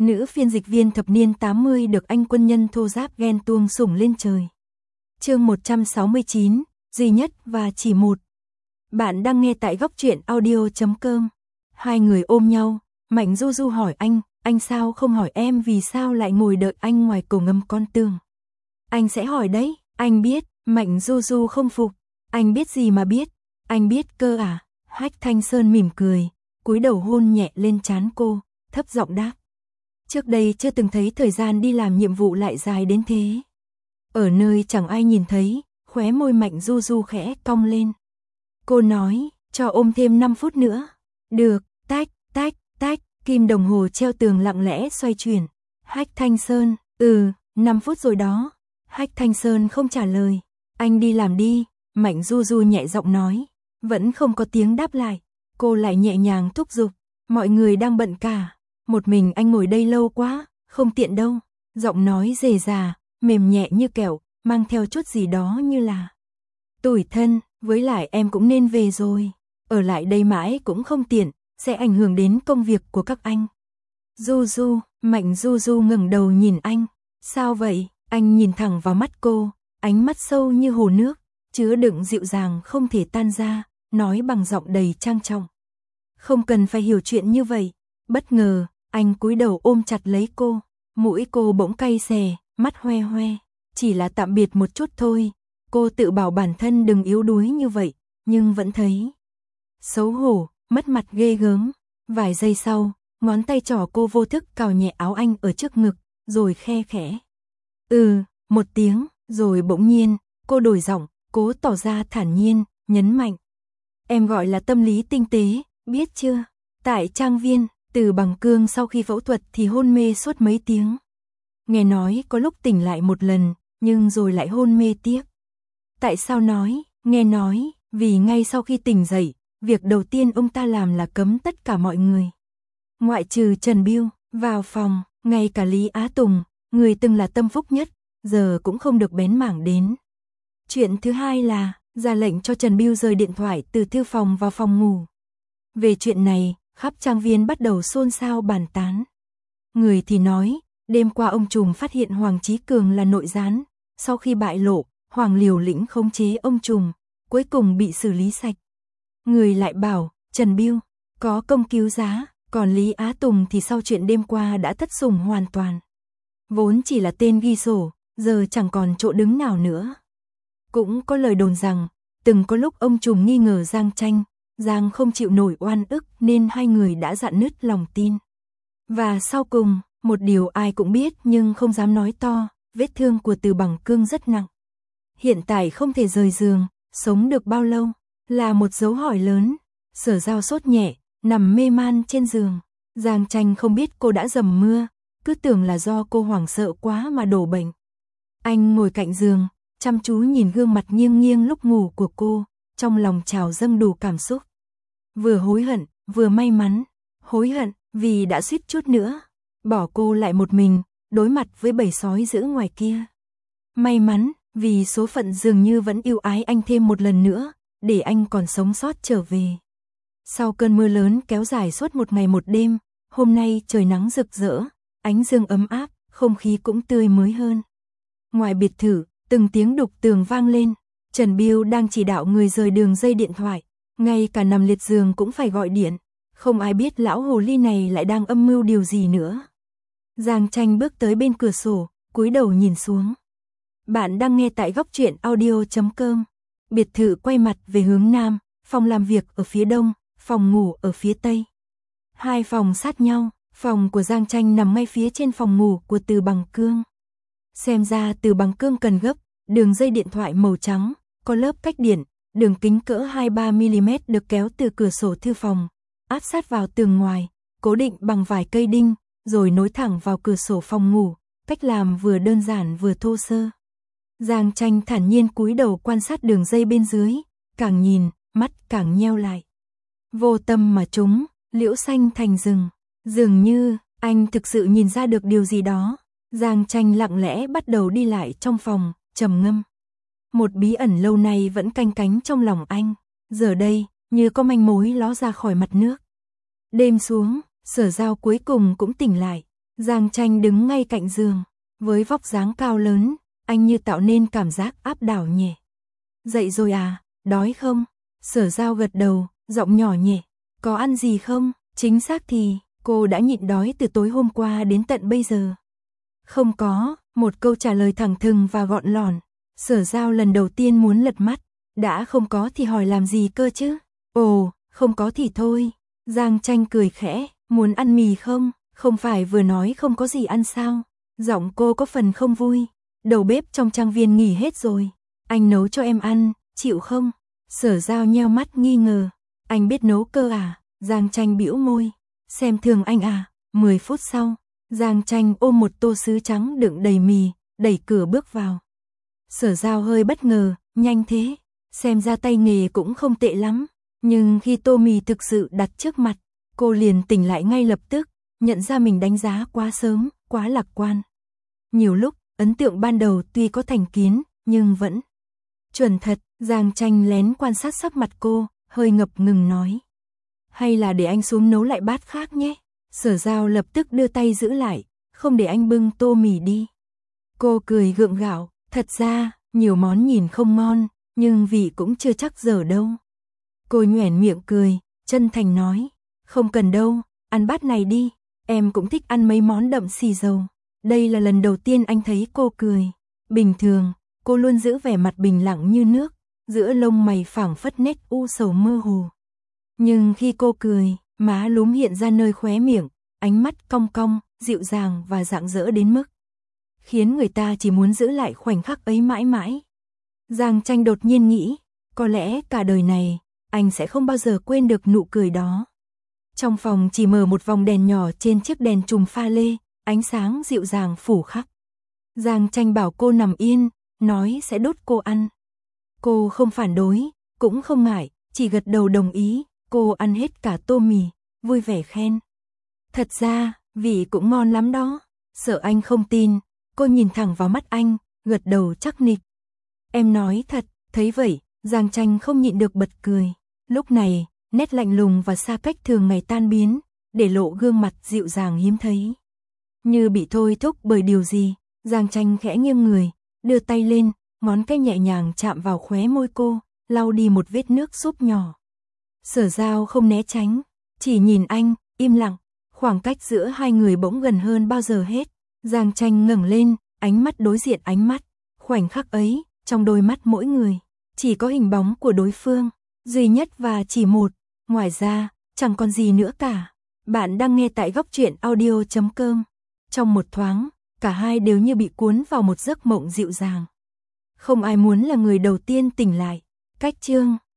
Nữ phiên dịch viên thập niên 80 được anh quân nhân thô giáp ghen tuông sủng lên trời. Chương 169, duy nhất và chỉ một. Bạn đang nghe tại góc truyện audio.com. Hai người ôm nhau, Mạnh Du Du hỏi anh sao không hỏi em vì sao lại ngồi đợi anh ngoài cầu ngầm con tường. Anh sẽ hỏi đấy, anh biết. Mạnh Du Du không phục. Anh biết gì mà biết, anh biết cơ à? Hách Thanh Sơn mỉm cười, cúi đầu hôn nhẹ lên trán cô, thấp giọng đáp. Trước đây chưa từng thấy thời gian đi làm nhiệm vụ lại dài đến thế. Ở nơi chẳng ai nhìn thấy, khóe môi Mạnh Du Du khẽ cong lên. Cô nói, cho ôm thêm 5 phút nữa. Được, tách, tách, tách, kim đồng hồ treo tường lặng lẽ xoay chuyển. Hách Thanh Sơn, 5 phút rồi đó. Hách Thanh Sơn không trả lời. Anh đi làm đi, Mạnh Du Du nhẹ giọng nói. Vẫn không có tiếng đáp lại. Cô lại nhẹ nhàng thúc giục. Mọi người đang bận cả. Một mình anh ngồi đây lâu quá, không tiện đâu. Giọng nói rề rà, mềm nhẹ như kẹo, mang theo chút gì đó như là tủi thân. Với lại em cũng nên về rồi. Ở lại đây mãi cũng không tiện, sẽ ảnh hưởng đến công việc của các anh. Du Du, Mạnh Du Du ngẩng đầu nhìn anh. Sao vậy? Anh nhìn thẳng vào mắt cô, ánh mắt sâu như hồ nước, chứa đựng dịu dàng không thể tan ra, nói bằng giọng đầy trang trọng. Không cần phải hiểu chuyện như vậy. Bất ngờ, anh cúi đầu ôm chặt lấy cô, mũi cô bỗng cay xè, mắt hoe hoe. Chỉ là tạm biệt một chút thôi. Cô tự bảo bản thân đừng yếu đuối như vậy, nhưng vẫn thấy xấu hổ, mất mặt ghê gớm. Vài giây sau, ngón tay trỏ cô vô thức cào nhẹ áo anh ở trước ngực, rồi khe khẽ. Một tiếng, rồi bỗng nhiên, cô đổi giọng, cố tỏ ra thản nhiên, nhấn mạnh. Em gọi là tâm lý tinh tế, biết chưa? Tại trang viên, Từ Bằng Cương sau khi phẫu thuật thì hôn mê suốt mấy tiếng. Nghe nói có lúc tỉnh lại một lần, nhưng rồi lại hôn mê tiếp. Tại sao nói? Nghe nói, vì ngay sau khi tỉnh dậy, việc đầu tiên ông ta làm là cấm tất cả mọi người. Ngoại trừ Trần Bưu, vào phòng, ngay cả Lý Á Tùng, người từng là tâm phúc nhất, giờ cũng không được bén mảng đến. Chuyện thứ hai là, ra lệnh cho Trần Bưu rời điện thoại từ thư phòng vào phòng ngủ. Về chuyện này, khắp trang viên bắt đầu xôn xao bàn tán. Người thì nói, đêm qua ông trùm phát hiện Hoàng Chí Cường là nội gián, sau khi bại lộ, Hoàng liều lĩnh khống chế ông trùm, cuối cùng bị xử lý sạch. Người lại bảo, Trần Bưu có công cứu giá, còn Lý Á Tùng thì sau chuyện đêm qua đã thất sủng hoàn toàn. Vốn chỉ là tên ghi sổ, giờ chẳng còn chỗ đứng nào nữa. Cũng có lời đồn rằng, từng có lúc ông trùm nghi ngờ Giang Tranh, Giang không chịu nổi oan ức nên hai người đã rạn nứt lòng tin. Và sau cùng, một điều ai cũng biết nhưng không dám nói to, vết thương của Từ Bằng Cương rất nặng. Hiện tại không thể rời giường, sống được bao lâu, là một dấu hỏi lớn. Sở Giao sốt nhẹ, nằm mê man trên giường. Giang Tranh không biết cô đã dầm mưa, cứ tưởng là do cô hoảng sợ quá mà đổ bệnh. Anh ngồi cạnh giường, chăm chú nhìn gương mặt nghiêng nghiêng lúc ngủ của cô, trong lòng trào dâng đủ cảm xúc. Vừa hối hận, vừa may mắn. Hối hận, vì đã suýt chút nữa bỏ cô lại một mình, đối mặt với bầy sói dữ ngoài kia. May mắn, vì số phận dường như vẫn yêu ái anh thêm một lần nữa, để anh còn sống sót trở về. Sau cơn mưa lớn kéo dài suốt một ngày một đêm, hôm nay trời nắng rực rỡ, ánh dương ấm áp, không khí cũng tươi mới hơn. Ngoài biệt thự, từng tiếng đục tường vang lên, Trần Bưu đang chỉ đạo người rời đường dây điện thoại, ngay cả nằm liệt giường cũng phải gọi điện. Không ai biết lão hồ ly này lại đang âm mưu điều gì nữa. Giang Tranh bước tới bên cửa sổ, cúi đầu nhìn xuống. Bạn đang nghe tại góc truyện audio.com. Biệt thự quay mặt về hướng nam, phòng làm việc ở phía đông, phòng ngủ ở phía tây. Hai phòng sát nhau, phòng của Giang Tranh nằm ngay phía trên phòng ngủ của Từ Bằng Cương. Xem ra Từ Bằng Cương cần gấp, đường dây điện thoại màu trắng, có lớp cách điện, đường kính cỡ 2-3mm được kéo từ cửa sổ thư phòng, áp sát vào tường ngoài, cố định bằng vài cây đinh, rồi nối thẳng vào cửa sổ phòng ngủ, cách làm vừa đơn giản vừa thô sơ. Giang Tranh thản nhiên cúi đầu quan sát đường dây bên dưới, càng nhìn, mắt càng nheo lại. Vô tâm mà trúng, liễu xanh thành rừng. Dường như, anh thực sự nhìn ra được điều gì đó. Giang Tranh lặng lẽ bắt đầu đi lại trong phòng, trầm ngâm. Một bí ẩn lâu nay vẫn canh cánh trong lòng anh, giờ đây, như có manh mối ló ra khỏi mặt nước. Đêm xuống, Sở Giao cuối cùng cũng tỉnh lại. Giang Tranh đứng ngay cạnh giường, với vóc dáng cao lớn, anh như tạo nên cảm giác áp đảo nhẹ. Dậy rồi à, đói không? Sở Giao gật đầu, giọng nhỏ nhẹ, có ăn gì không? Chính xác thì, cô đã nhịn đói từ tối hôm qua đến tận bây giờ. Không có, một câu trả lời thẳng thừng và gọn lỏn. Sở Giao lần đầu tiên muốn lật mắt, đã không có thì hỏi làm gì cơ chứ? Ồ, không có thì thôi. Giang Tranh cười khẽ, muốn ăn mì không? Không phải vừa nói không có gì ăn sao? Giọng cô có phần không vui. Đầu bếp trong trang viên nghỉ hết rồi. Anh nấu cho em ăn, chịu không? Sở Giao nheo mắt nghi ngờ. Anh biết nấu cơ à? Giang Tranh bĩu môi. Xem thường anh à? 10 phút sau, Giang Tranh ôm một tô sứ trắng đựng đầy mì, đẩy cửa bước vào. Sở Giao hơi bất ngờ, nhanh thế, xem ra tay nghề cũng không tệ lắm. Nhưng khi tô mì thực sự đặt trước mặt, cô liền tỉnh lại ngay lập tức, nhận ra mình đánh giá quá sớm, quá lạc quan. Nhiều lúc, ấn tượng ban đầu tuy có thành kiến, nhưng vẫn chuẩn thật. Giang Tranh lén quan sát sắc mặt cô, hơi ngập ngừng nói. Hay là để anh xuống nấu lại bát khác nhé. Sở Giao lập tức đưa tay giữ lại, không để anh bưng tô mì đi. Cô cười gượng gạo, thật ra, nhiều món nhìn không ngon, nhưng vị cũng chưa chắc dở đâu. Cô nhoẻn miệng cười, chân thành nói, không cần đâu, ăn bát này đi, em cũng thích ăn mấy món đậm xì dầu. Đây là lần đầu tiên anh thấy cô cười. Bình thường, cô luôn giữ vẻ mặt bình lặng như nước, giữa lông mày phảng phất nét u sầu mơ hồ. Nhưng khi cô cười, má lúm hiện ra nơi khóe miệng, ánh mắt cong cong, dịu dàng và rạng rỡ đến mức khiến người ta chỉ muốn giữ lại khoảnh khắc ấy mãi mãi. Giang Tranh đột nhiên nghĩ, có lẽ cả đời này, anh sẽ không bao giờ quên được nụ cười đó. Trong phòng chỉ mở một vòng đèn nhỏ trên chiếc đèn chùm pha lê, ánh sáng dịu dàng phủ khắp. Giang Tranh bảo cô nằm yên, nói sẽ đút cô ăn. Cô không phản đối, cũng không ngại, chỉ gật đầu đồng ý. Cô ăn hết cả tô mì, vui vẻ khen. Thật ra, vị cũng ngon lắm đó. Sợ anh không tin, cô nhìn thẳng vào mắt anh, gật đầu chắc nịch. Em nói thật, thấy vậy, Giang Tranh không nhịn được bật cười. Lúc này, nét lạnh lùng và xa cách thường ngày tan biến, để lộ gương mặt dịu dàng hiếm thấy. Như bị thôi thúc bởi điều gì, Giang Tranh khẽ nghiêng người, đưa tay lên, ngón cái nhẹ nhàng chạm vào khóe môi cô, lau đi một vết nước súp nhỏ. Sở Giao không né tránh, chỉ nhìn anh, im lặng, khoảng cách giữa hai người bỗng gần hơn bao giờ hết. Giang Tranh ngẩng lên, ánh mắt đối diện ánh mắt. Khoảnh khắc ấy, trong đôi mắt mỗi người, chỉ có hình bóng của đối phương, duy nhất và chỉ một, ngoài ra, chẳng còn gì nữa cả. Bạn đang nghe tại Góc Truyện Audio.com. Trong một thoáng, cả hai đều như bị cuốn vào một giấc mộng dịu dàng. Không ai muốn là người đầu tiên tỉnh lại. Cách chương